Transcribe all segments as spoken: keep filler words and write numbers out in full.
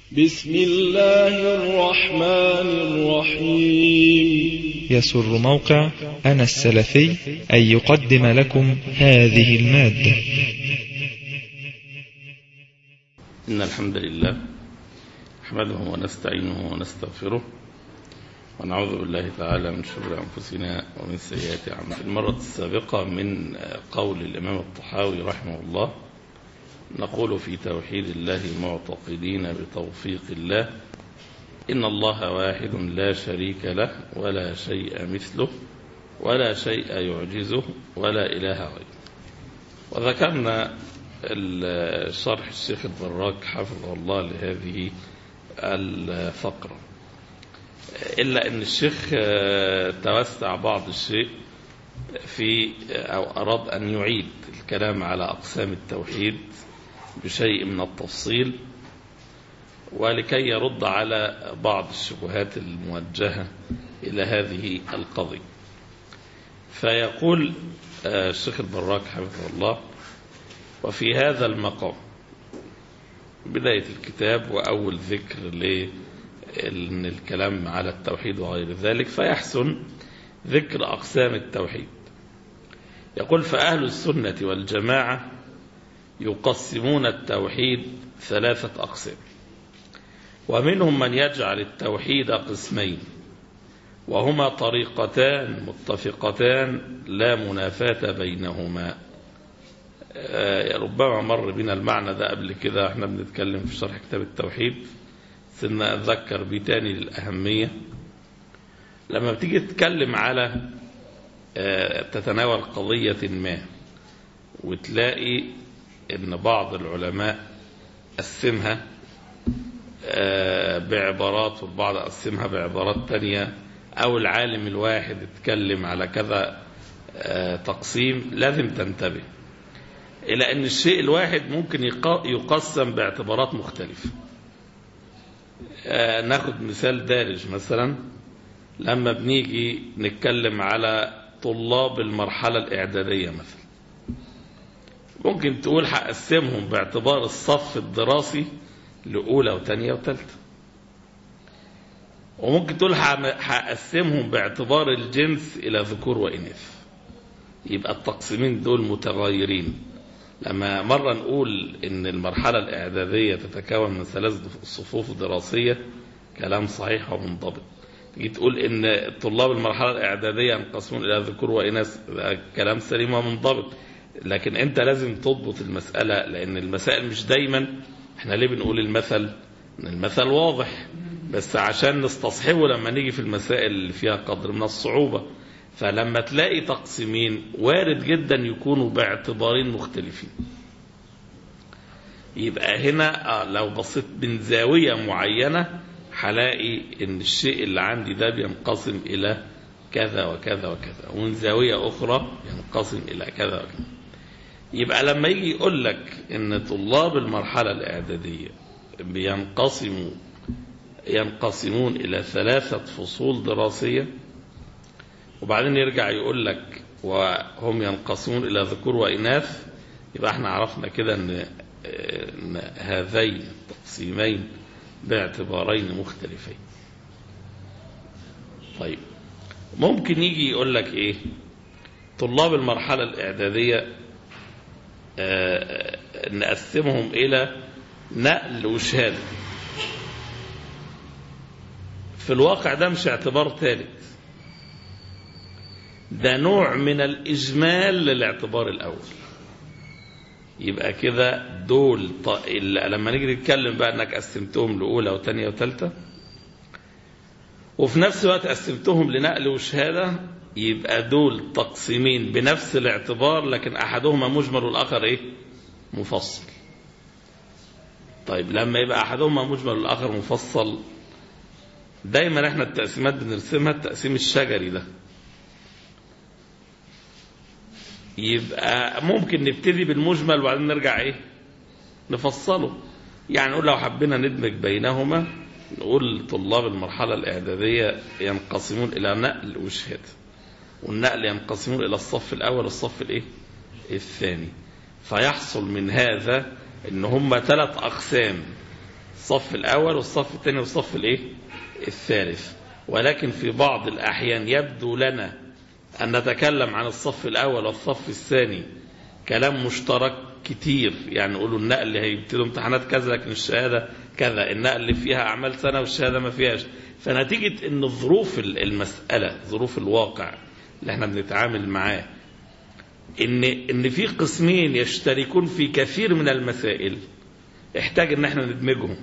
بسم الله الرحمن الرحيم. يسر موقع أنا السلفي أن يقدم لكم هذه المادة. إن الحمد لله نحمده ونستعينه ونستغفره ونعوذ بالله تعالى من شرور أنفسنا ومن سيئات أعمالنا. في المرة السابقة من قول الإمام الطحاوي رحمه الله نقول في توحيد الله معتقدين بتوفيق الله إن الله واحد لا شريك له ولا شيء مثله ولا شيء يعجزه ولا إله غيره. وذكرنا شرح الشيخ البراك حفظه الله لهذه الفقرة، إلا أن الشيخ توسع بعض الشيء في أو أراد أن يعيد الكلام على أقسام التوحيد بشيء من التفصيل، ولكي يرد على بعض الشبهات الموجهة إلى هذه القضية. فيقول الشيخ البراك حفظه الله: وفي هذا المقام بداية الكتاب وأول ذكر للكلام على التوحيد وغير ذلك، فيحسن ذكر أقسام التوحيد. يقول: فأهل السنة والجماعة يقسمون التوحيد ثلاثة أقسام، ومنهم من يجعل التوحيد قسمين، وهما طريقتان متفقتان لا منافاة بينهما. ربما مر بنا المعنى ده قبل كده، احنا بنتكلم في شرح كتاب التوحيد، سنة أتذكر بتاني للأهمية. لما بتيجي تتكلم على تتناول قضية ما وتلاقي ان بعض العلماء قسمها بعبارات والبعض قسمها بعبارات تانية، او العالم الواحد اتكلم على كذا تقسيم، لازم تنتبه الى ان الشيء الواحد ممكن يقسم باعتبارات مختلفة. ناخد مثال دارج مثلا، لما بنيجي نتكلم على طلاب المرحلة الإعدادية مثلا، ممكن تقول هقسمهم باعتبار الصف الدراسي لأولى وثانية وثالثة، وممكن تقول هقسمهم باعتبار الجنس إلى ذكور وإناث. يبقى التقسيمين دول متغيرين. لما مرة نقول إن المرحلة الإعدادية تتكون من ثلاث صفوف دراسية، كلام صحيح ومنضبط. تيجي تقول إن طلاب المرحلة الإعدادية ينقسمون إلى ذكور وإناث، كلام سليم ومنضبط. لكن أنت لازم تضبط المسألة، لأن المسائل مش دايما. احنا ليه بنقول المثل؟ إن المثل واضح، بس عشان نستصحبه لما نيجي في المسائل اللي فيها قدر من الصعوبة. فلما تلاقي تقسيمين وارد جدا يكونوا باعتبارين مختلفين. يبقى هنا لو بصيت من زاوية معينة هلاقي ان الشيء اللي عندي ده بينقسم الى كذا وكذا وكذا، ومن زاوية اخرى ينقسم الى كذا وكذا. يبقى لما يجي يقول لك ان طلاب المرحلة الاعدادية بينقسموا ينقسمون الى ثلاثة فصول دراسية، وبعدين يرجع يقول لك وهم ينقسمون الى ذكور واناث، يبقى احنا عرفنا كده ان هذين التقسيمين باعتبارين مختلفين. طيب، ممكن يجي يقول لك ايه؟ طلاب المرحلة الإعدادية آه نقسمهم إلى نقل وشهادة. في الواقع ده مش اعتبار ثالث، ده نوع من الإجمال للاعتبار الأول. يبقى كده دول ط... لما نيجي نتكلم بقى انك قسمتهم لأولى وثانية وثالثة، وفي نفس الوقت قسمتهم لنقل وشهادة، يبقى دول تقسيمين بنفس الاعتبار، لكن أحدهما مجمل والآخر إيه؟ مفصل. طيب، لما يبقى أحدهما مجمل والآخر مفصل، دايما احنا التقسيمات بنرسمها التقسيم الشجري ده. يبقى ممكن نبتدي بالمجمل وبعدين نرجع ايه؟ نفصله. يعني نقول لو حبينا ندمج بينهما، نقول طلاب المرحلة الإعدادية ينقسمون إلى نقل وشهادة، والنقل ينقسمون إلى الصف الأول والصف الإيه؟ الثاني. فيحصل من هذا إن هم ثلاث أقسام: الصف الأول والصف الثاني والصف الإيه الثالث. ولكن في بعض الأحيان يبدو لنا أن نتكلم عن الصف الأول والصف الثاني كلام مشترك كتير، يعني نقولوا النقل هيبتدوا امتحانات كذا لكن الشهادة كذا، النقل فيها أعمال سنة والشهادة ما فيهاش. فنتيجة أن ظروف المسألة، ظروف الواقع اللي احنا بنتعامل معاه، إن إن في قسمين يشتركون في كثير من المسائل، احتاج إن احنا ندمجهم.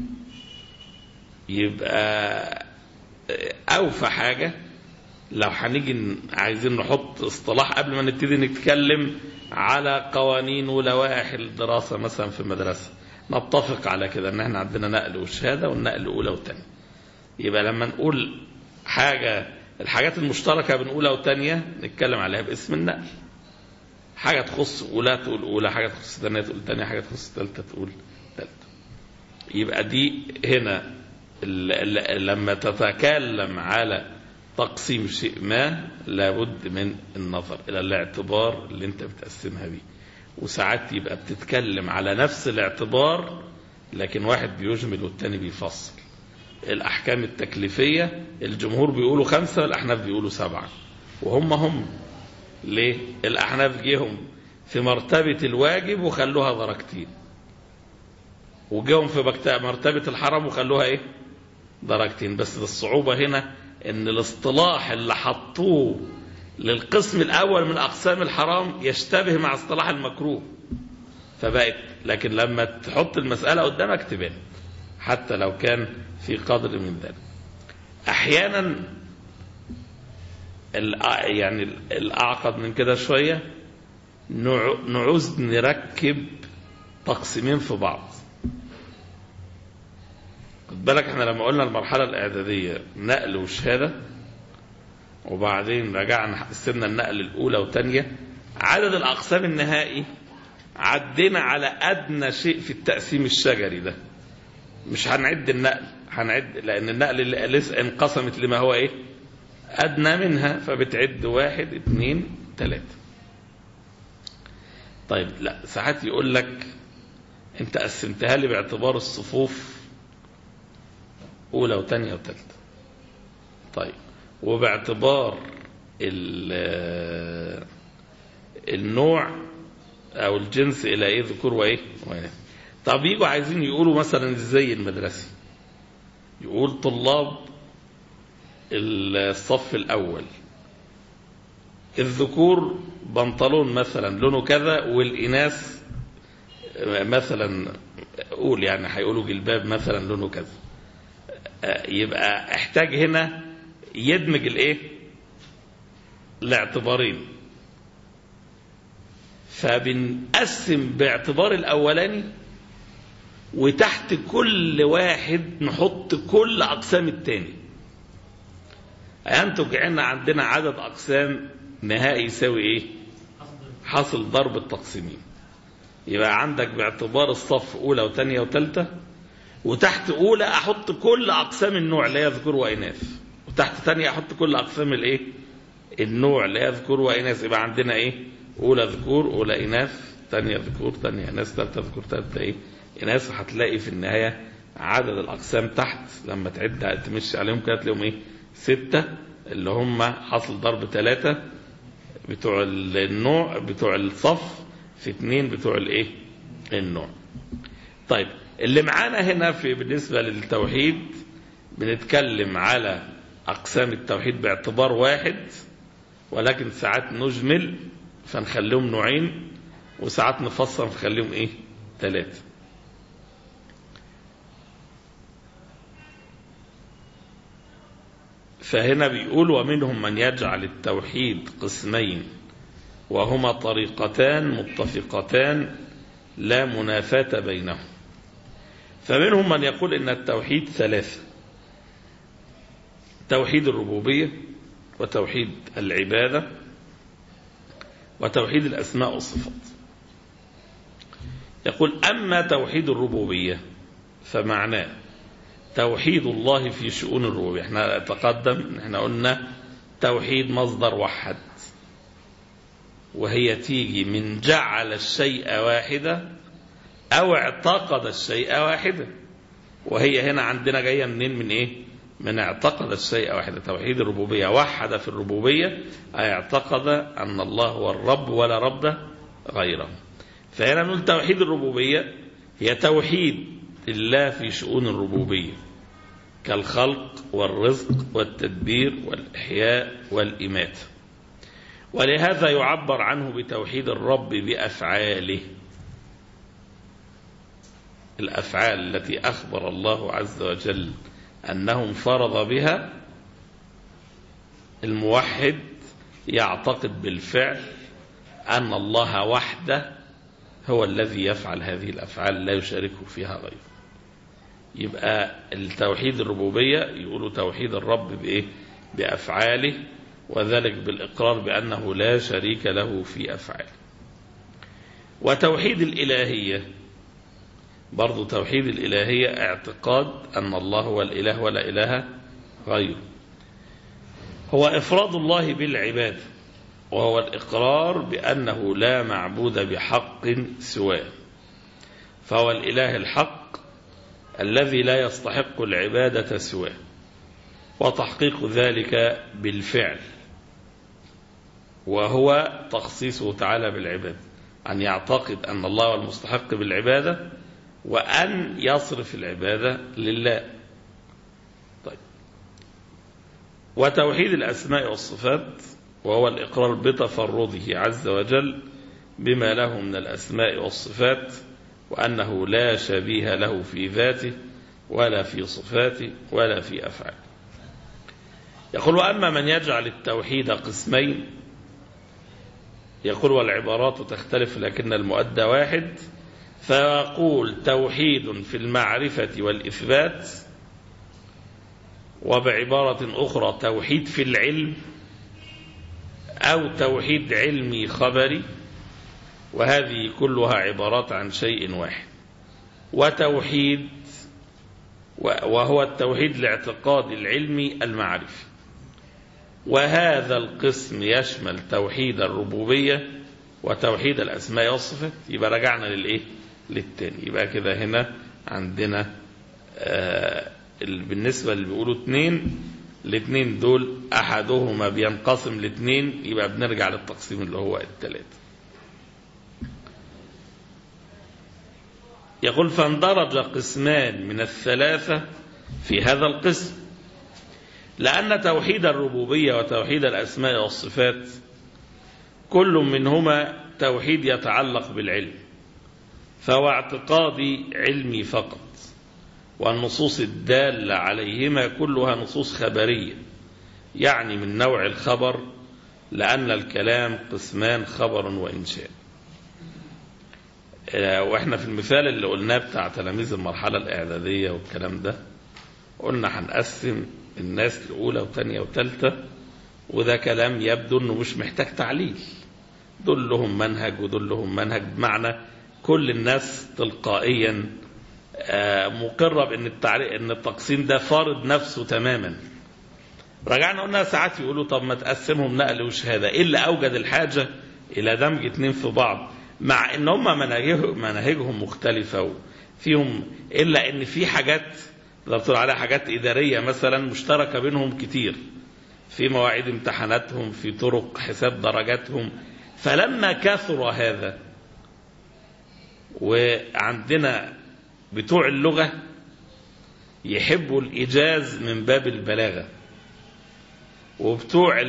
يبقى أوفى حاجة لو هنيجي عايزين نحط اصطلاح قبل ما نبتدي نتكلم على قوانين ولوائح الدراسة مثلا في المدرسة، نتفق على كده ان احنا عندنا نقل وشهادة والنقل أولى وثانية. يبقى لما نقول حاجة، الحاجات المشتركة بين أولى وثانية نتكلم عليها باسم النقل. حاجة تخص أولى تقول أولى، حاجة تخص ثانية تقول ثانية، حاجة تخص ثالثة تقول ثالثة. يبقى دي هنا لما تتكلم على تقسيم شيء ما لابد من النظر إلى الاعتبار اللي انت بتقسمها بيه. وساعات يبقى بتتكلم على نفس الاعتبار لكن واحد بيجمل والتاني بيفصل. الأحكام التكليفية الجمهور بيقولوا خمسة والأحناف بيقولوا سبعة، وهم هم ليه؟ الأحناف جيهم في مرتبة الواجب وخلوها درجتين، وجيهم في مرتبة الحرام وخلوها ايه درجتين. بس الصعوبة هنا ان الاصطلاح اللي حطوه للقسم الاول من اقسام الحرام يشتبه مع اصطلاح المكروه فبقت، لكن لما تحط المسألة قدامك تبان حتى لو كان في قدر من ذلك. احيانا يعني الاعقد من كده شوية نعوز نركب تقسيمين في بعض. خد بالك احنا لما قلنا المرحلة الإعدادية نقل وشهادة وبعدين رجعنا قسمنا النقل الأولى وثانية، عدد الأقسام النهائي عدينا على أدنى شيء في التقسيم الشجري ده. مش هنعد النقل، هنعد لأن النقل اللي لسه انقسمت لما هو ايه أدنى منها، فبتعد واحد اثنين ثلاثة. طيب لا، ساعات يقول لك انت قسمتها لي باعتبار الصفوف أولى وثانية وثالثة، طيب وباعتبار النوع أو الجنس إلى إيه ذكور وإيه وإناث. طب يجوا عايزين يقولوا مثلا الزي المدرسي، يقول طلاب الصف الأول الذكور بنطلون مثلا لونه كذا والإناث مثلا قول يعني هيقولوا جلباب مثلا لونه كذا. يبقى احتاج هنا يدمج الايه الاعتبارين، فبنقسم باعتبار الاولاني وتحت كل واحد نحط كل اقسام التاني، ينتج عنا عندنا عدد اقسام نهائي يساوي ايه حاصل ضرب التقسيمين. يبقى عندك باعتبار الصف اولى وثانيه وثالثه، وتحت أولى أحط كل أقسام النوع اللي هي ذكور وإناث، وتحت ثانية أحط كل أقسام الإيه النوع اللي هي ذكور وإناث. يبقى عندنا إيه أولى ذكور أولى إناث، ثانية ذكور ثانية إناث، ثالثة ذكور ثالثة إيه إناث. هتلاقي في النهاية عدد الأقسام تحت لما تعد تمشي عليهم كده تلاقيهم إيه ستة، اللي هم حصل ضرب ثلاثة بتوع النوع بتوع الصف في اثنين بتوع الإيه النوع. طيب اللي معانا هنا في بالنسبة للتوحيد بنتكلم على أقسام التوحيد باعتبار واحد، ولكن ساعات نجمل فنخليهم نوعين، وساعات نفصل فنخليهم إيه ثلاثة. فهنا بيقول ومنهم من يجعل التوحيد قسمين وهما طريقتان متفقتان لا منافاة بينهم. فمنهم من يقول إن التوحيد ثلاثة: توحيد الربوبية وتوحيد العبادة وتوحيد الأسماء والصفات. يقول أما توحيد الربوبية فمعناه توحيد الله في شؤون الربوبية. احنا تقدم احنا قلنا توحيد مصدر وحد، وهي تيجي من جعل الشيء واحدا أو اعتقد الشيء واحدا. وهي هنا عندنا جاية منين؟ من إيه؟ من اعتقد الشيء واحدة. توحيد الربوبية وحد في الربوبية، أي اعتقد أن الله هو الرب ولا رب غيره. فهنا نقول توحيد الربوبية هي توحيد الله في شؤون الربوبية كالخلق والرزق والتدبير والإحياء والإماتة. ولهذا يعبر عنه بتوحيد الرب بأفعاله، الأفعال التي أخبر الله عز وجل أنه انفرض بها. الموحد يعتقد بالفعل أن الله وحده هو الذي يفعل هذه الأفعال، لا يشاركه فيها غيره. يبقى التوحيد الربوبية يقولوا توحيد الرب بإيه؟ بأفعاله، وذلك بالإقرار بأنه لا شريك له في أفعاله. وتوحيد الإلهية برضو توحيد الإلهية اعتقاد أن الله هو الإله ولا إله غيره، هو إفراد الله بالعبادة، وهو الإقرار بأنه لا معبود بحق سواه، فهو الإله الحق الذي لا يستحق العبادة سواه، وتحقيق ذلك بالفعل، وهو تخصيصه تعالى بالعبادة، أن يعتقد أن الله هو المستحق بالعبادة وأن يصرف العبادة لله. طيب، وتوحيد الأسماء والصفات وهو الإقرار بتفرده عز وجل بما له من الأسماء والصفات، وأنه لا شبيه له في ذاته ولا في صفاته ولا في أفعاله. يقول: وأما من يجعل التوحيد قسمين، يقول والعبارات تختلف لكن المؤدى واحد، فيقول توحيد في المعرفة والإثبات، وبعبارة أخرى توحيد في العلم، أو توحيد علمي خبري، وهذه كلها عبارات عن شيء واحد. وتوحيد وهو التوحيد الاعتقاد العلمي المعرفي، وهذا القسم يشمل توحيد الربوبية وتوحيد الأسماء والصفات. يبقى رجعنا للإيه؟ للتاني. يبقى كده هنا عندنا آه بالنسبة اللي بيقولوا اتنين، الاثنين دول أحدهما بينقسم لاثنين، يبقى بنرجع للتقسيم اللي هو الثلاثة. يقول: فاندرج قسمان من الثلاثة في هذا القسم، لأن توحيد الربوبية وتوحيد الأسماء والصفات كل منهما توحيد يتعلق بالعلم، فهو اعتقادي علمي فقط، والنصوص الدالة عليهما كلها نصوص خبرية، يعني من نوع الخبر، لأن الكلام قسمان: خبر وإنشاء. وإحنا في المثال اللي قلناه بتاع تلاميذ المرحلة الإعدادية والكلام ده، قلنا هنقسم الناس الأولى وثانية وثالثة، وده كلام يبدو أنه مش محتاج تعليل، دول لهم منهج ودول لهم منهج، بمعنى كل الناس تلقائيا مقرة بأن التعريق ان التقسيم ده فارض نفسه تماما. رجعنا قلنا ساعات يقولوا طب ما تقسمهم نقل وشهادة، إيه اللي أوجد الحاجة إلى دمج اتنين في بعض، مع ان هم مناهجهم مختلفة وفيهم، إلا ان في حاجات بتقول عليها حاجات إدارية مثلا مشتركة بينهم كتير، في مواعيد امتحاناتهم، في طرق حساب درجاتهم. فلما كثر هذا، وعندنا بتوع اللغة يحبوا الإيجاز من باب البلاغة، وبتوع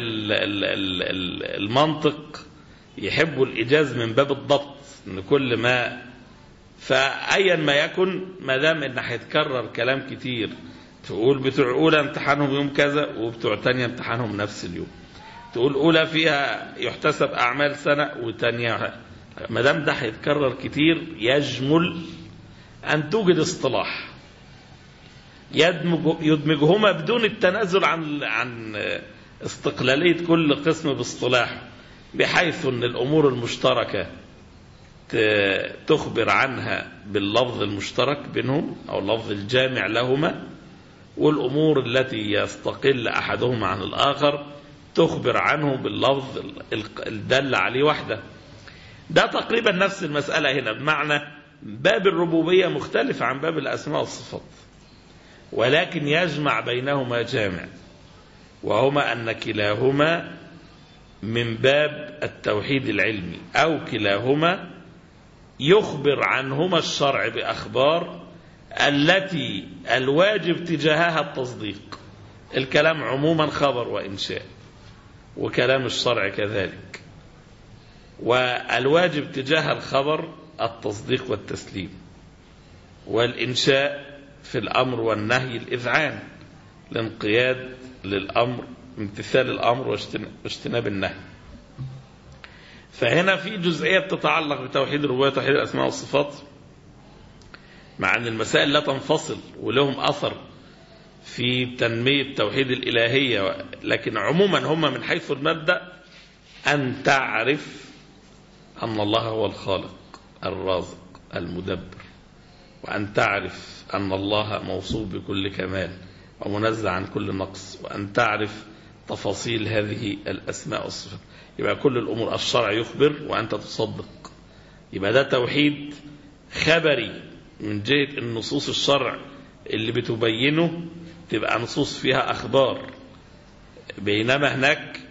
المنطق يحبوا الإيجاز من باب الضبط، إن كل ما فأيا ما يكن، ما دام إن هيتكرر كلام كتير، تقول بتوع أولى امتحانهم يوم كذا وبتوع تانية امتحانهم نفس اليوم، تقول أولى فيها يحتسب أعمال سنة وتانية، ما دام ده هيتكرر كتير يجمل أن توجد اصطلاح يدمج يدمجهما بدون التنازل عن عن استقلالية كل قسم باصطلاحه، بحيث أن الأمور المشتركة تخبر عنها باللفظ المشترك بينهم أو اللفظ الجامع لهما، والأمور التي يستقل أحدهما عن الآخر تخبر عنه باللفظ الدل عليه وحده. ده تقريبا نفس المسألة هنا، بمعنى باب الربوبية مختلف عن باب الأسماء والصفات. ولكن يجمع بينهما جامع، وهما أن كلاهما من باب التوحيد العلمي، أو كلاهما يخبر عنهما الشرع بأخبار التي الواجب تجاهها التصديق. الكلام عموما خبر وإنشاء، وكلام الشرع كذلك، والواجب تجاه الخبر التصديق والتسليم، والإنشاء في الأمر والنهي الإذعان، الانقياد للأمر، امتثال الأمر واجتناب النهي. فهنا في جزئية بتتعلق بتوحيد الربوبية وتوحيد الأسماء والصفات، مع أن المسائل لا تنفصل ولهم أثر في تنمية توحيد الإلهية، لكن عموما هم من حيث المبدأ أن تعرف أن الله هو الخالق الرازق المدبر، وأن تعرف أن الله موصوف بكل كمال ومنزه عن كل نقص، وأن تعرف تفاصيل هذه الأسماء والصفات. يبقى كل الأمور الشرع يخبر وأنت تصدق، يبقى ده توحيد خبري من جهة النصوص الشرع اللي بتبينه تبقى نصوص فيها أخبار، بينما هناك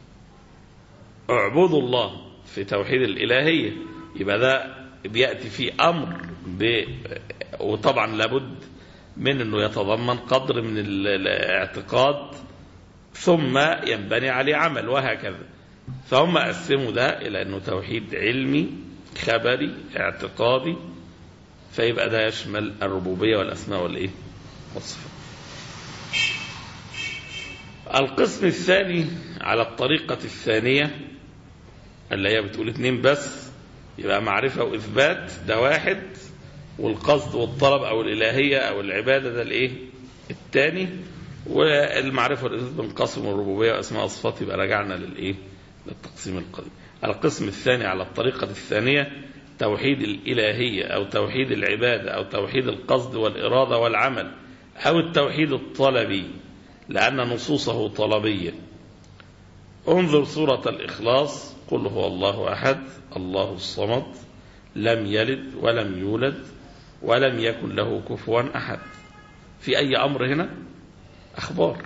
اعبدوا الله في توحيد الإلهية، يبقى ده بيأتي فيه أمر ب... وطبعا لابد من أنه يتضمن قدر من الاعتقاد ثم ينبني عليه عمل، وهكذا. فهم قسموا ده إلى أنه توحيد علمي خبري اعتقادي، فيبقى ده يشمل الربوبية والأسماء والإيه والصفات. القسم الثاني على الطريقة الثانية اللي هي بتقول اتنين بس، يبقى معرفة وإثبات ده واحد، والقصد والطلب أو الإلهية أو العبادة ده الإيه الثاني، والمعرفة والإثبات بنقسم الربوبية وأسماء الصفات، يبقى رجعنا للإيه للتقسيم القديم. القسم الثاني على الطريقة الثانية توحيد الإلهية أو توحيد العبادة أو توحيد القصد والإرادة والعمل أو التوحيد الطلبي، لأن نصوصه طلبية. انظر سورة الإخلاص: قل هو الله أحد الله الصمد لم يلد ولم يولد ولم يكن له كفوا أحد. في أي أمر هنا؟ أخبار،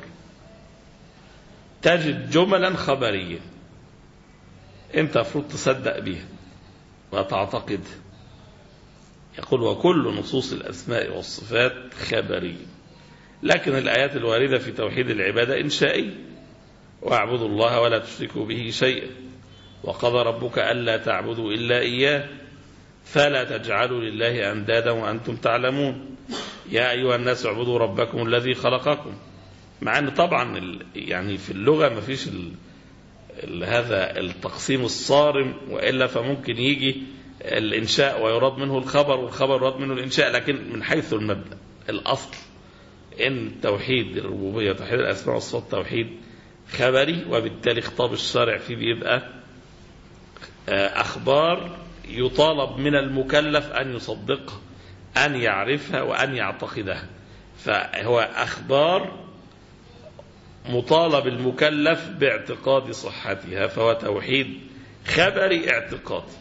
تجد جملا خبرية أنت المفروض تصدق بها وتعتقدها. يقول: وكل نصوص الأسماء والصفات خبرية. لكن الآيات الواردة في توحيد العبادة إنشائية: واعبدوا الله ولا تشركوا به شيئا وقضى ربك ألا تعبدوا إلا إياه فلا تجعلوا لله أندادا وأنتم تعلمون يا أيها الناس اعبدوا ربكم الذي خلقكم. مع أن طبعا يعني في اللغة ما فيش هذا التقسيم الصارم، وإلا فممكن يجي الإنشاء ويراد منه الخبر والخبر يراد منه الإنشاء، لكن من حيث المبدأ الأصل إن توحيد الربوبية وتوحيد الأسماء والصفات توحيد خبري، وبالتالي خطاب الشارع فيه بيبقى أخبار يطالب من المكلف أن يصدقها، أن يعرفها وأن يعتقدها. فهو أخبار مطالب المكلف باعتقاد صحتها، فهو توحيد خبري اعتقادي.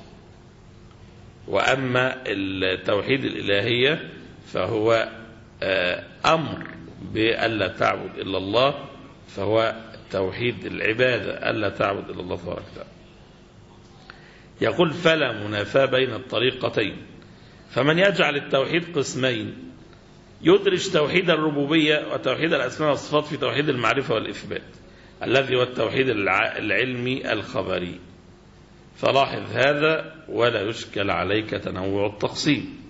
وأما التوحيد الإلهية فهو أمر بألا تعبد إلا الله، فهو توحيد العبادة ألا تعبد إلا الله تبارك وتعالى. يقول: فلا منافاة بين الطريقتين، فمن يجعل التوحيد قسمين يدرج توحيد الربوبية وتوحيد الأسماء والصفات في توحيد المعرفة والإثبات الذي هو التوحيد العلمي الخبري. فلاحظ هذا ولا يشكل عليك تنوع التقسيم.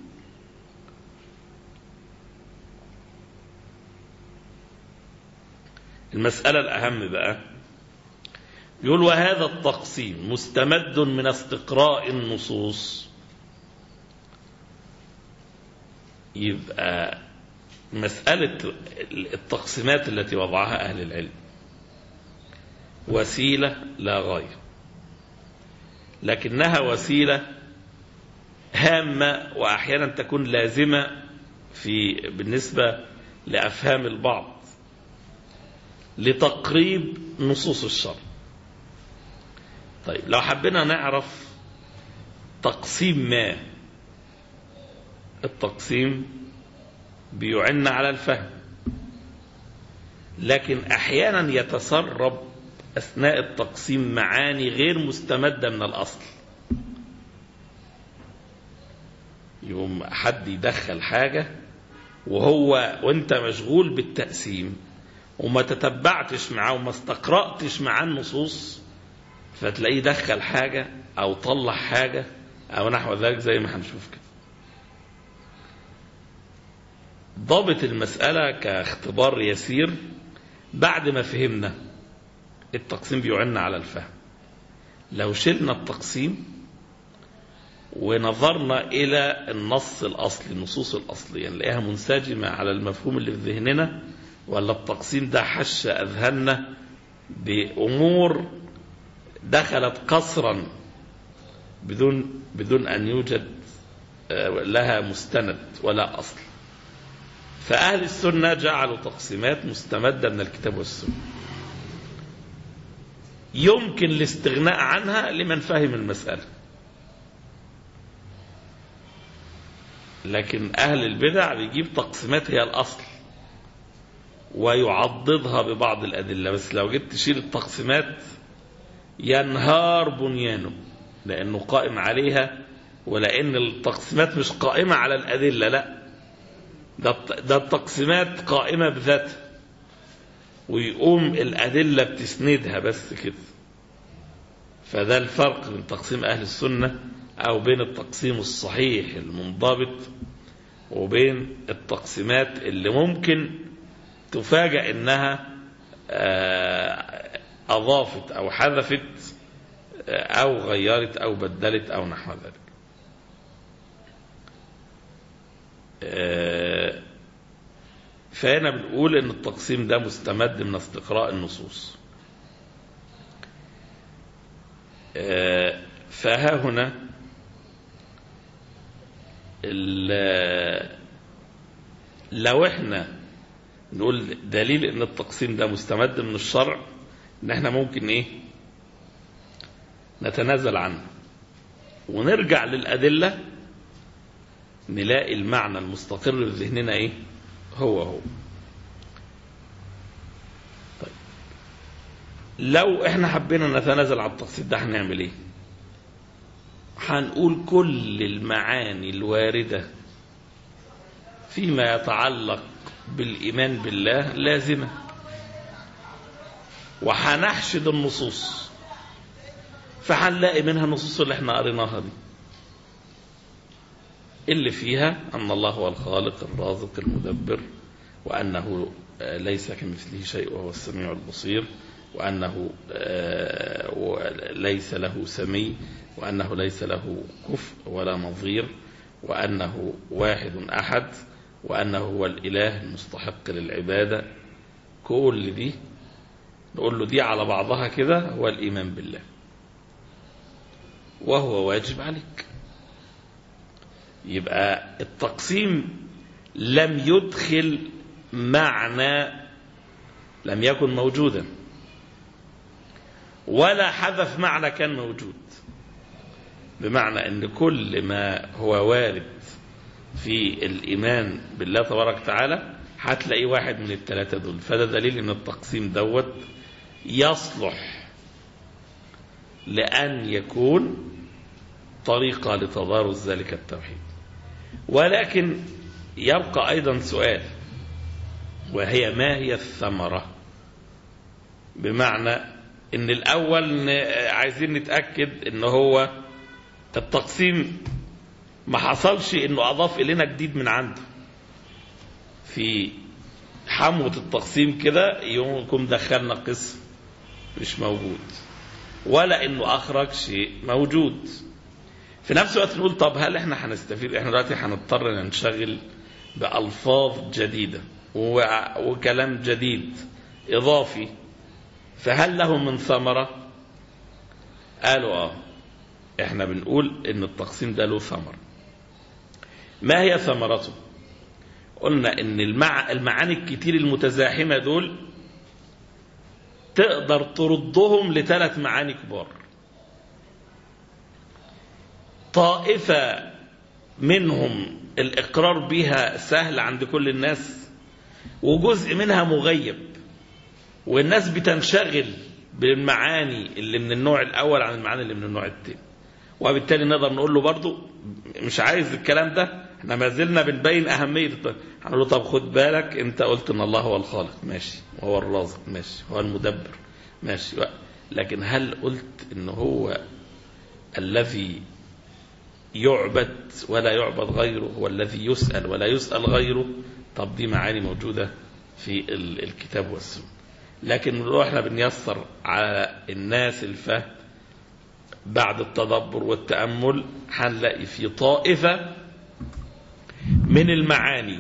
المسألة الأهم بقى يقول: وهذا التقسيم مستمد من استقراء النصوص. يبقى مسألة التقسيمات التي وضعها أهل العلم وسيلة لا غاية، لكنها وسيلة هامة وأحيانا تكون لازمة في بالنسبة لأفهام البعض لتقريب نصوص الشرع. طيب لو حبينا نعرف تقسيم ما، التقسيم بيعن على الفهم. لكن أحيانا يتسرب أثناء التقسيم معاني غير مستمدة من الأصل. يوم حد يدخل حاجة وهو وانت مشغول بالتقسيم وما تتبعتش معاه وما استقرأتش معاه النصوص، فتلاقيه دخل حاجة أو طلع حاجة أو نحو ذلك زي ما هنشوف كده. ضابط المسألة كاختبار يسير بعد ما فهمنا التقسيم بيعنا على الفهم. لو شلنا التقسيم ونظرنا إلى النص الأصلي، النصوص الأصلية، نلاقيها منسجمة على المفهوم اللي في ذهننا، ولا التقسيم ده حش أذهاننا بأمور دخلت قصرا بدون بدون أن يوجد لها مستند ولا أصل. فأهل السنة جعلوا تقسيمات مستمدة من الكتاب والسنة يمكن الاستغناء عنها لمن فهم المسألة. لكن أهل البدع بيجيب تقسيمات هي الأصل ويعضدها ببعض الأدلة، بس لو جيت تشيل التقسيمات ينهار بنيانه لأنه قائم عليها، ولأن التقسيمات مش قائمة على الأدلة، لا ده التقسيمات قائمة بذاتها ويقوم الأدلة بتسندها بس كده. فده الفرق بين تقسيم أهل السنة أو بين التقسيم الصحيح المنضبط وبين التقسيمات اللي ممكن تفاجأ إنها أضافت أو حذفت أو غيرت أو بدلت أو نحو ذلك. فهنا بنقول إن التقسيم ده مستمد من استقراء النصوص. فها هنا لو احنا نقول دليل ان التقسيم ده مستمد من الشرع، ان احنا ممكن ايه نتنازل عنه ونرجع للأدلة نلاقي المعنى المستقر في ذهننا ايه هو هو. طيب لو احنا حبينا نتنازل عن التقسيم ده هنعمل ايه؟ هنقول كل المعاني الواردة فيما يتعلق بالإيمان بالله لازمة، وهنحشد النصوص فهنلاقي منها النصوص اللي احنا قريناها دي اللي فيها أن الله هو الخالق الرازق المدبر، وأنه ليس كمثله شيء وهو السميع البصير، وأنه ليس له سمي، وأنه ليس له كفء ولا نظير، وأنه واحد أحد، وأنه هو الإله المستحق للعبادة. كل دي نقول له دي على بعضها كده هو الإيمان بالله، وهو واجب عليك. يبقى التقسيم لم يدخل معنى لم يكن موجودا، ولا حذف معنى كان موجود، بمعنى أن كل ما هو وارد في الإيمان بالله تبارك وتعالى هتلاقي واحد من الثلاثة دول. فده دليل أن التقسيم دوت يصلح لأن يكون طريقة لتضارس ذلك التوحيد. ولكن يبقى أيضا سؤال، وهي ما هي الثمرة؟ بمعنى أن الأول عايزين نتأكد أنه هو التقسيم ما حصلش أنه أضاف إلينا جديد من عنده في حموة التقسيم كده يومكم دخلنا قسم مش موجود، ولا أنه أخرج شيء موجود. في نفس الوقت نقول طب هل احنا هنستفيد؟ احنا دلوقتي هنضطر ننشغل بألفاظ جديدة وكلام جديد إضافي، فهل له من ثمرة؟ قالوا آه احنا بنقول ان التقسيم ده له ثمرة. ما هي ثمرته؟ قلنا ان المع... المعاني الكتير المتزاحمة دول تقدر تردهم لثلاث معاني كبار. طائفة منهم الإقرار بها سهل عند كل الناس، وجزء منها مغيب والناس بتنشغل بالمعاني اللي من النوع الأول عن المعاني اللي من النوع الثاني، وبالتالي نقدر نقول له برضو مش عايز الكلام ده، احنا ما زلنا بنبين أهمية. هنقول له طب خد بالك، انت قلت ان الله هو الخالق، ماشي، وهو الرازق، ماشي، هو المدبر، ماشي، لكن هل قلت ان هو الذي يعبد ولا يعبد غيره، هو الذي يسأل ولا يسأل غيره؟ طب دي معاني موجودة في الكتاب والسنة، لكن لو احنا بنيسر على الناس الفهم بعد التدبر والتأمل، هنلاقي في طائفة من المعاني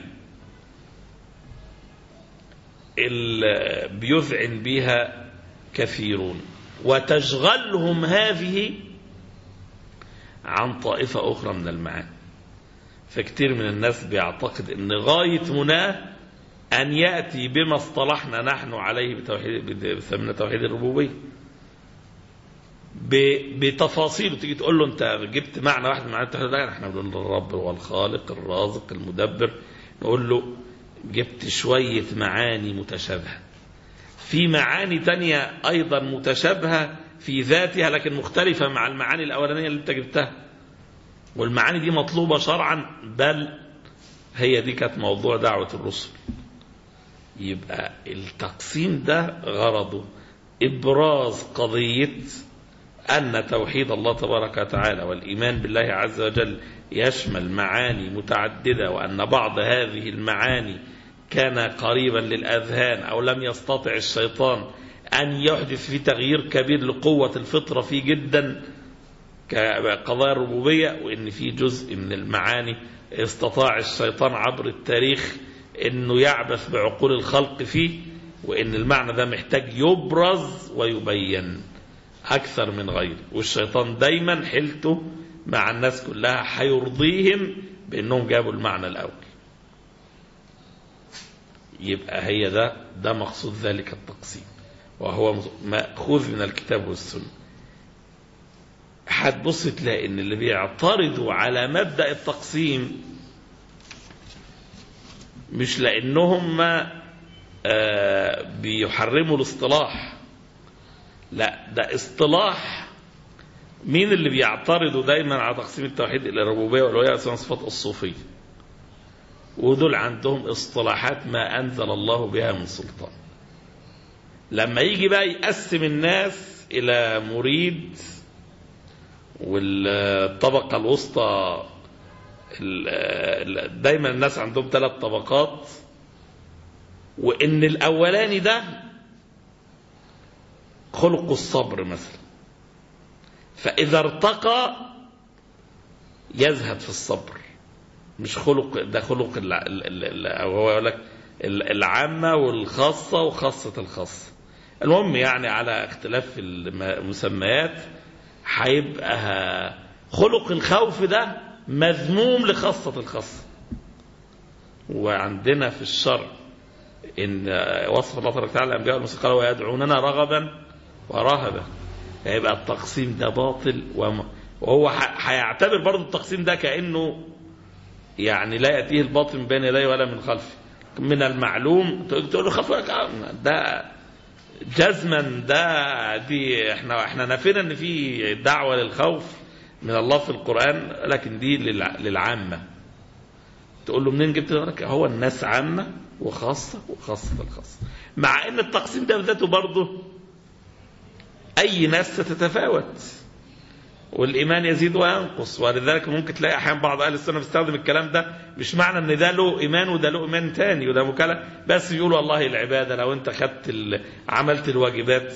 اللي بيذعن بها كثيرون وتشغلهم هذه عن طائفة أخرى من المعاني. فكتير من الناس بيعتقد أن غاية مناه أن يأتي بما اصطلحنا نحن عليه بتوحيد بسمنا توحيد الربوبية بتفاصيله. تيجي تقول له أنت جبت معنى واحد من معاني التوحيد، لا احنا بنقول الرب هو الخالق الرازق المدبر، نقول له جبت شوية معاني متشابهة، في معاني تانية أيضا متشابهة في ذاتها لكن مختلفة مع المعاني الأولانية اللي انت جبتها، والمعاني دي مطلوبة شرعا، بل هي دي كانت موضوع دعوة الرسل. يبقى التقسيم ده غرضه إبراز قضية أن توحيد الله تبارك وتعالى والإيمان بالله عز وجل يشمل معاني متعددة، وأن بعض هذه المعاني كان قريبا للأذهان أو لم يستطع الشيطان أن يحدث في تغيير كبير لقوة الفطرة فيه جدا كقضايا الربوبية، وإن في جزء من المعاني استطاع الشيطان عبر التاريخ أنه يعبث بعقول الخلق فيه، وإن المعنى ده محتاج يبرز ويبين أكثر من غيره. والشيطان دايما حيلته مع الناس كلها حيرضيهم بأنهم جابوا المعنى الأول. يبقى هي ده ده مقصود ذلك التقسيم، وهو مأخوذ من الكتاب والسنة. هتبص تلاقي ان اللي بيعترضوا على مبدأ التقسيم مش لانهم آه بيحرموا الاصطلاح، لا، ده اصطلاح. مين اللي بيعترضوا دايما على تقسيم التوحيد الى الربوبيه والالوهيه والاسماء والصفات؟ الصوفيه. ودول عندهم اصطلاحات ما انزل الله بها من سلطان. لما يجي بقى يقسم الناس الى مريد والطبقه الوسطى، دايما الناس عندهم ثلاث طبقات، وان الاولاني ده خلق الصبر مثلا، فاذا ارتقى يزهد في الصبر، مش خلق ده خلق ال ال ال او هو يقول لك العامه والخاصه وخاصه الخاصه. المهم يعني على اختلاف المسميات هيبقى خلق الخوف ده مذموم لخاصه الخاصه. وعندنا في الشرع ان وصف الله تبارك وتعالى الانبياء والمرسلين قال ويدعوننا رغبا ورهبا، هيبقى التقسيم ده باطل، وهو هيعتبر برضه التقسيم ده كأنه يعني لا يأتيه الباطل من بين يديه ولا من خلفه. من المعلوم تقول له خاف ده جزما، ده دي احنا احنا نفينا ان في دعوه للخوف من الله في القرآن، لكن دي للعامه. تقول له منين جبت ذلك؟ هو الناس عامه وخاصه وخاصه الخاصه، مع ان التقسيم ده بذاته برضه اي ناس ستتفاوت والايمان يزيد وينقص. ولذلك ممكن تلاقي احيانا بعض اهل السنه بيستخدم الكلام ده، مش معنى ان ده له ايمان وده له ايمان تاني وده مكلف، بس يقول والله العباده لو انت خدت عملت الواجبات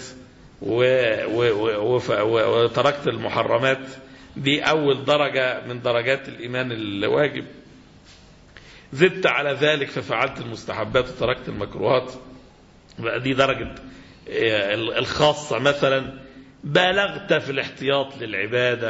وتركت المحرمات، دي اول درجه من درجات الايمان الواجب، زدت على ذلك ففعلت المستحبات وتركت المكروهات، دي درجه الخاصه. مثلا بالغت في الاحتياط للعبادة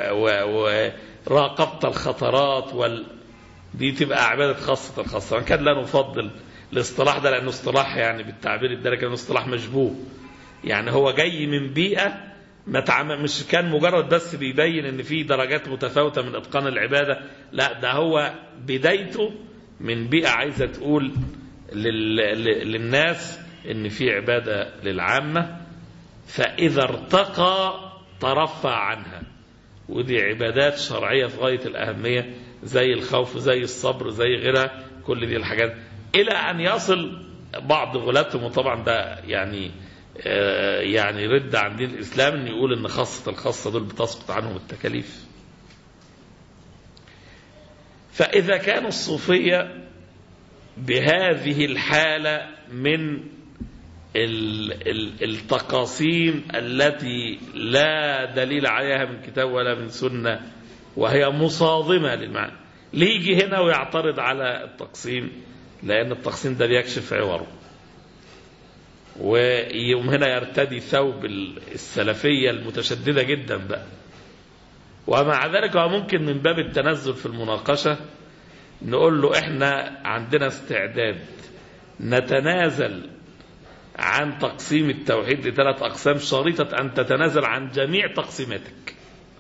وراقبت الخطرات وال... دي تبقى عبادة خاصة الخاصة. وان كان لا نفضل الاصطلاح ده لأنه اصطلاح يعني بالتعبير الدارج لأنه اصطلاح مشبوه، يعني هو جاي من بيئة ما تعمل، مش كان مجرد بس بيبين ان في درجات متفاوتة من اتقان العبادة، لا، ده هو بدايته من بيئة عايزة تقول لل... للناس إن في عبادة للعامة، فإذا ارتقى ترفع عنها، ودي عبادات شرعية في غاية الأهمية زي الخوف زي الصبر زي غيرها، كل دي الحاجات، إلى أن يصل بعض غلاتهم، وطبعا ده يعني آه يعني رد عن دين الإسلام، أن يقول أن خاصة الخاصة دول بتسقط عنهم التكاليف. فإذا كانوا الصوفية بهذه الحالة من التقاسيم التي لا دليل عليها من كتاب ولا من سنة وهي مصادمة للمعنى، ليه يجي هنا ويعترض على التقسيم؟ لأن التقسيم ده بيكشف عوره، ويوم هنا يرتدي ثوب السلفية المتشددة جدا بقى. ومع ذلك هو ممكن من باب التنزل في المناقشة نقول له احنا عندنا استعداد نتنازل عن تقسيم التوحيد لثلاث أقسام شريطة أن تتنازل عن جميع تقسيماتك.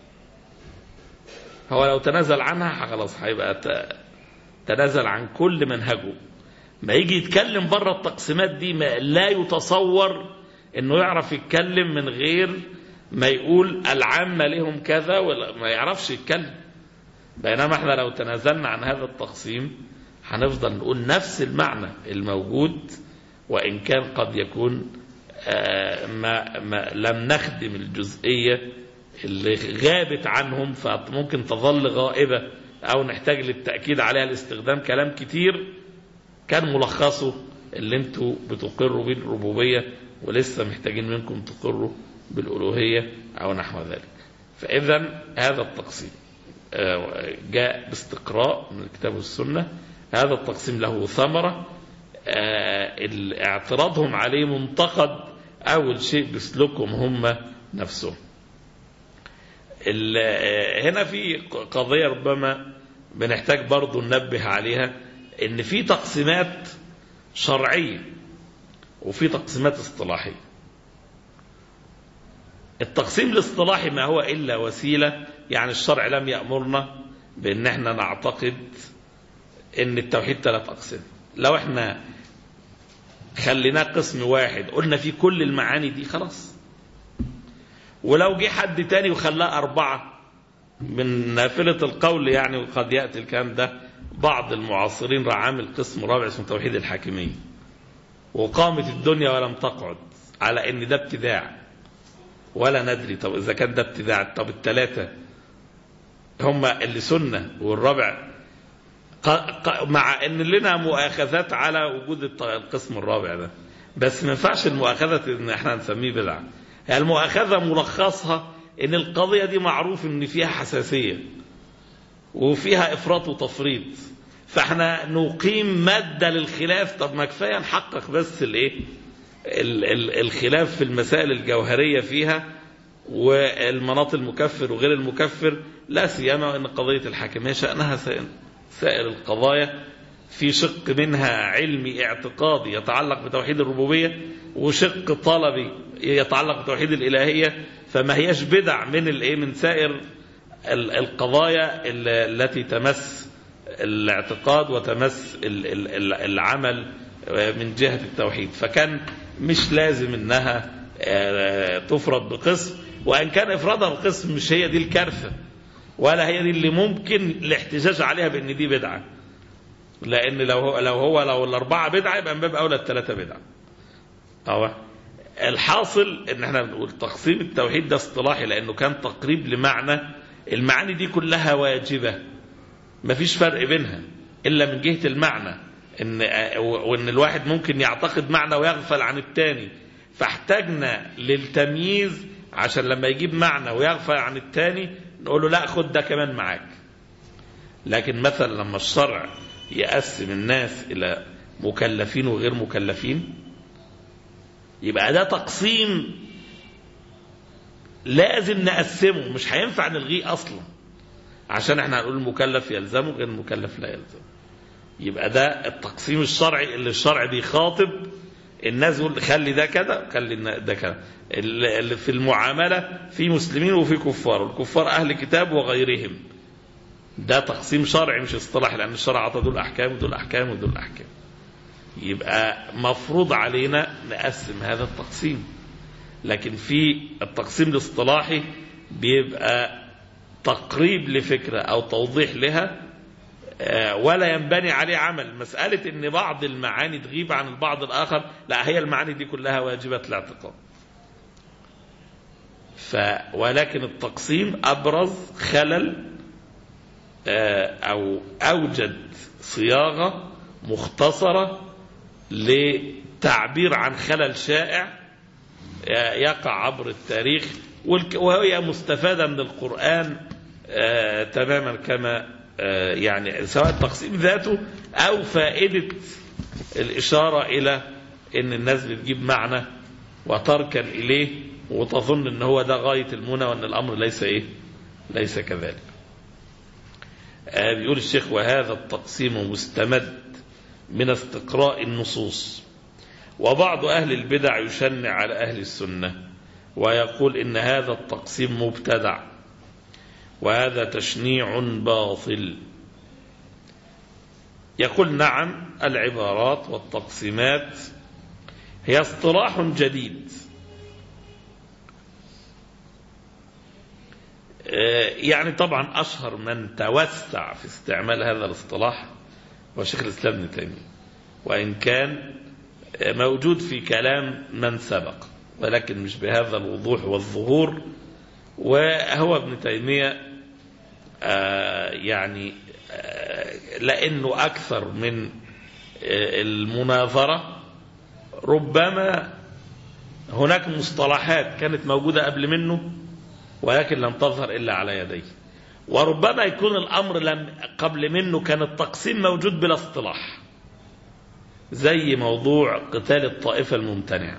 هو لو تنازل عنها خلاص هيبقى تنازل عن كل منهجه. ما يجي يتكلم بره التقسيمات دي ما لا يتصور انه يعرف يتكلم من غير ما يقول العامة لهم كذا، ولا ما يعرفش يتكلم. بينما احنا لو تنازلنا عن هذا التقسيم هنفضل نقول نفس المعنى الموجود، وإن كان قد يكون ما ما لم نخدم الجزئية اللي غابت عنهم، فممكن تظل غائبة أو نحتاج للتأكيد عليها لاستخدام كلام كتير كان ملخصه اللي انتوا بتقروا به الربوبية ولسه محتاجين منكم تقروا بالألوهية أو نحو ذلك. فإذا هذا التقسيم جاء باستقراء من الكتاب والسنة. هذا التقسيم له ثمرة، اعتراضهم عليه منتقد أول شيء بسلوكهم هم نفسهم. هنا في قضية ربما بنحتاج برضو ننبه عليها، ان في تقسيمات شرعية وفي تقسيمات اصطلاحية. التقسيم الاصطلاحي ما هو إلا وسيلة، يعني الشرع لم يأمرنا بأن احنا نعتقد ان التوحيد ثلاث أقسام. لو احنا خليناه قسم واحد قلنا فيه كل المعاني دي خلاص، ولو جه حد تاني وخلاه أربعة من نافلة القول يعني، وقد يأتي الكلام ده بعض المعاصرين راح عامل قسم رابع اسمه توحيد الحاكمية، وقامت الدنيا ولم تقعد على ان ده ابتداع ولا ندري. طب إذا كان ده ابتداع، طب الثلاثة هم اللي سنة والرابع، مع ان لنا مؤاخذات على وجود القسم الرابع ده، بس ما ينفعش المؤاخذة ان احنا نسميه بدعة. المؤاخذة ملخصها ان القضية دي معروف ان فيها حساسية وفيها افراط وتفريط، فاحنا نقيم مادة للخلاف. طب ما كفاية نحقق بس الايه الخلاف في المسائل الجوهرية فيها والمناط المكفر وغير المكفر، لا سيما ان قضية الحاكمية شأنها سائر القضايا، في شق منها علمي اعتقادي يتعلق بتوحيد الربوبية، وشق طلبي يتعلق بتوحيد الإلهية، فما هيش بدع من الايه من سائر القضايا التي تمس الاعتقاد وتمس العمل من جهة التوحيد. فكان مش لازم انها تفرض بقسم، وان كان افرادها القسم مش هي دي الكارثة ولا هي دي اللي ممكن الاحتجاج عليها بان دي بدعة، لان لو هو لو هو لو الاربعة بدعة يبقى من باب اولى الثلاثة بدعة. أو الحاصل ان احنا بنقول تقسيم التوحيد ده اصطلاحي لانه كان تقريب لمعنى، المعاني دي كلها واجبة مفيش فرق بينها الا من جهة المعنى، ان وان الواحد ممكن يعتقد معنى ويغفل عن الثاني، فاحتاجنا للتمييز عشان لما يجيب معنى ويغفل عن الثاني نقول له لا خد ده كمان معاك. لكن مثلا لما الشرع يقسم الناس الى مكلفين وغير مكلفين، يبقى ده تقسيم لازم نقسمه، مش هينفع نلغيه اصلا، عشان احنا هنقول المكلف يلزمه غير المكلف لا يلزمه. يبقى ده التقسيم الشرعي اللي الشرع بيخاطب الناس، يقول خلي ده كده خلي ده كده. اللي في المعاملة في مسلمين وفي كفار، والكفار أهل كتاب وغيرهم، ده تقسيم شرعي مش اصطلاحي، لأن الشرع عطى دول أحكام ودول أحكام ودول أحكام. يبقى مفروض علينا نقسم هذا التقسيم. لكن في التقسيم الاصطلاحي بيبقى تقريب لفكرة أو توضيح لها ولا ينبني عليه عمل. مسألة ان بعض المعاني تغيب عن البعض الآخر، لا، هي المعاني دي كلها واجبة الاعتقاد. ف ولكن التقسيم أبرز خلل أو أوجد صياغة مختصرة لتعبير عن خلل شائع يقع عبر التاريخ، وهي مستفادة من القرآن تماما، كما يعني سواء التقسيم ذاته أو فائدة الإشارة إلى أن الناس بتجيب معنى وتركن إليه وتظن أن هو ده غاية المنى، وأن الأمر ليس إيه ليس كذلك. بيقول الشيخ: وهذا التقسيم مستمد من استقراء النصوص، وبعض أهل البدع يشنع على أهل السنة ويقول إن هذا التقسيم مبتدع، وهذا تشنيع باطل. يقول: نعم، العبارات والتقسيمات هي اصطلاح جديد، يعني طبعا أشهر من توسع في استعمال هذا الاصطلاح هو شيخ الإسلام ابن تيمية، وإن كان موجود في كلام من سبق ولكن مش بهذا الوضوح والظهور. وهو ابن تيمية آه يعني آه لأنه أكثر من آه المناظرة، ربما هناك مصطلحات كانت موجودة قبل منه ولكن لم تظهر إلا على يديه، وربما يكون الأمر لم قبل منه كان التقسيم موجود بلا اصطلاح، زي موضوع قتال الطائفة الممتنعة.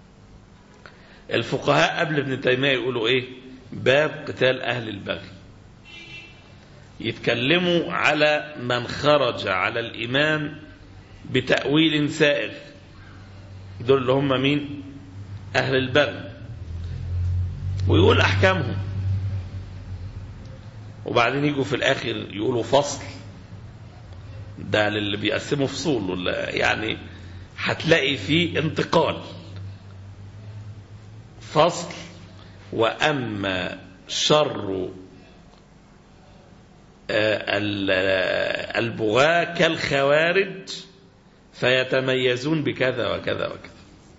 الفقهاء قبل ابن تيمية يقولوا إيه؟ باب قتال أهل البغي، يتكلموا على من خرج على الإمام بتأويل سائغ، دول اللي هم مين؟ أهل البغي، ويقول أحكامهم، وبعدين يجوا في الآخر يقولوا فصل، ده للي بيقسموا فصول، ولا يعني هتلاقي فيه انتقال. فصل: وأما شر البغاة كالخوارج فيتميزون بكذا وكذا وكذا.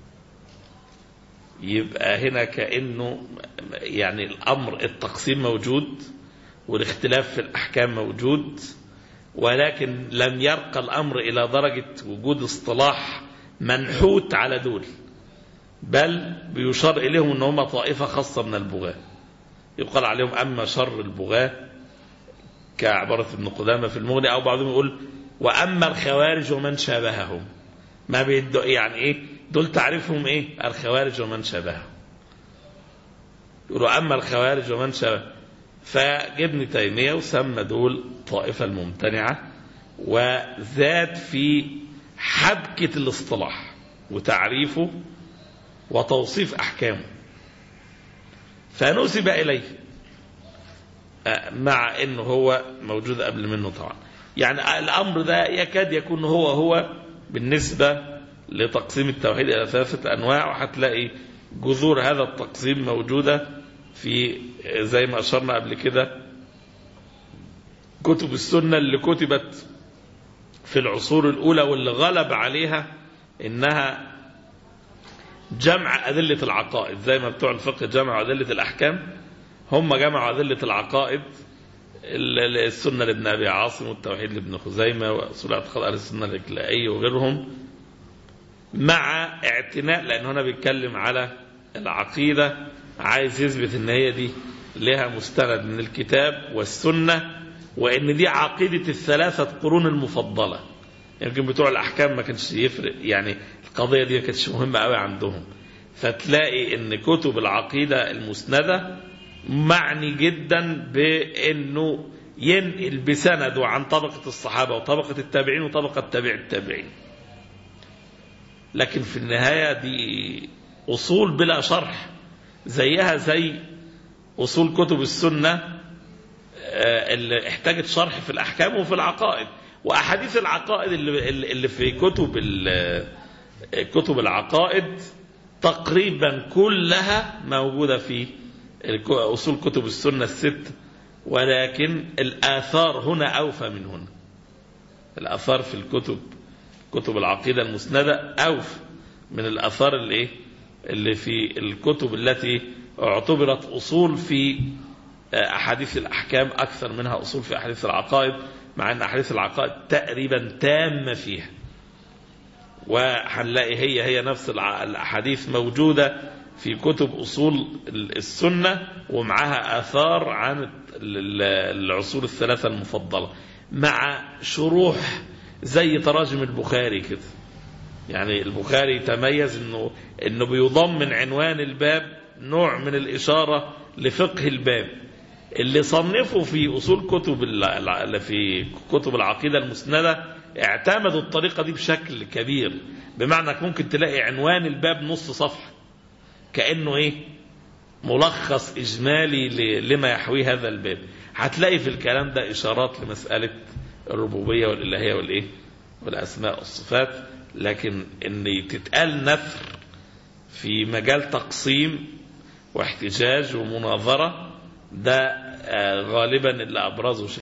يبقى هنا كأنه يعني الأمر التقسيم موجود والاختلاف في الأحكام موجود، ولكن لم يرقى الأمر إلى درجة وجود اصطلاح منحوت على دول، بل بيشار إليهم أنهم طائفة خاصة من البغاة، يقال عليهم أما شر البغاة كعبارة ابن قدامة في المغني، أو بعضهم يقول وأما الخوارج ومن شابههم. ما بيدو يعني إيه دول؟ تعرفهم إيه؟ الخوارج ومن شابههم، يقولوا أما الخوارج ومن شابههم. فابن تيمية وسمى دول طائفة الممتنعة، وزاد في حبكة الاصطلاح وتعريفه وتوصيف أحكامه، فنسب إليه مع أنه هو موجود قبل منه طبعا. يعني الأمر ده يكاد يكون هو هو بالنسبة لتقسيم التوحيد إلى ثلاثة أنواع، وهتلاقي جذور هذا التقسيم موجودة في زي ما أشرنا قبل كده كتب السنة اللي كتبت في العصور الأولى، واللي غلب عليها إنها جمع أدلة العقائد، زي ما بتوع الفقه جمعوا أدلة الأحكام، هم جمعوا أدلة العقائد، السنة لابن أبي عاصم والتوحيد لابن خزيمة وأصول اعتقاد أهل السنة الإجلائية وغيرهم، مع اعتناء، لأن هنا بيتكلم على العقيدة، عايز يثبت ان هي دي لها مستند من الكتاب والسنة، وان دي عقيدة الثلاثة قرون المفضلة. يمكن بتوع الأحكام ما كانش يفرق، يعني القضية دي ما كانتش مهمة قوي عندهم، فتلاقي ان كتب العقيدة المسندة معني جدا بانه ينقل بسنده عن طبقة الصحابة وطبقة التابعين وطبقة تابع التابعين. لكن في النهاية دي أصول بلا شرح، زيها زي أصول كتب السنة اللي احتاجت شرح في الأحكام وفي العقائد، وأحاديث العقائد اللي, اللي في كتب كتب العقائد تقريبا كلها موجودة في أصول كتب السنة الست، ولكن الآثار هنا أوفى من هنا. الآثار في الكتب كتب العقيدة المسندة أوفى من الآثار اللي, اللي في الكتب التي اعتبرت أصول في أحاديث الأحكام أكثر منها أصول في أحاديث العقائد، مع أن أحاديث العقائد تقريبا تامة فيها. وهنلاقي هي هي نفس الأحاديث موجودة في كتب أصول السنة، ومعها آثار عن العصور الثلاثة المفضلة، مع شروح زي تراجم البخاري كده. يعني البخاري تميز إنه إنه بيضمن عنوان الباب نوع من الإشارة لفقه الباب. اللي صنفوا في أصول كتب في كتب العقيدة المسندة اعتمدوا الطريقة دي بشكل كبير، بمعنى ممكن تلاقي عنوان الباب نص صفحة كأنه ايه ملخص إجمالي لما يحويه هذا الباب. هتلاقي في الكلام ده إشارات لمسألة الربوبية والإلهية والإيه والأسماء والصفات، لكن إن تتقال نثر في مجال تقسيم واحتجاج ومناظرة ده غالبا اللي أبرزه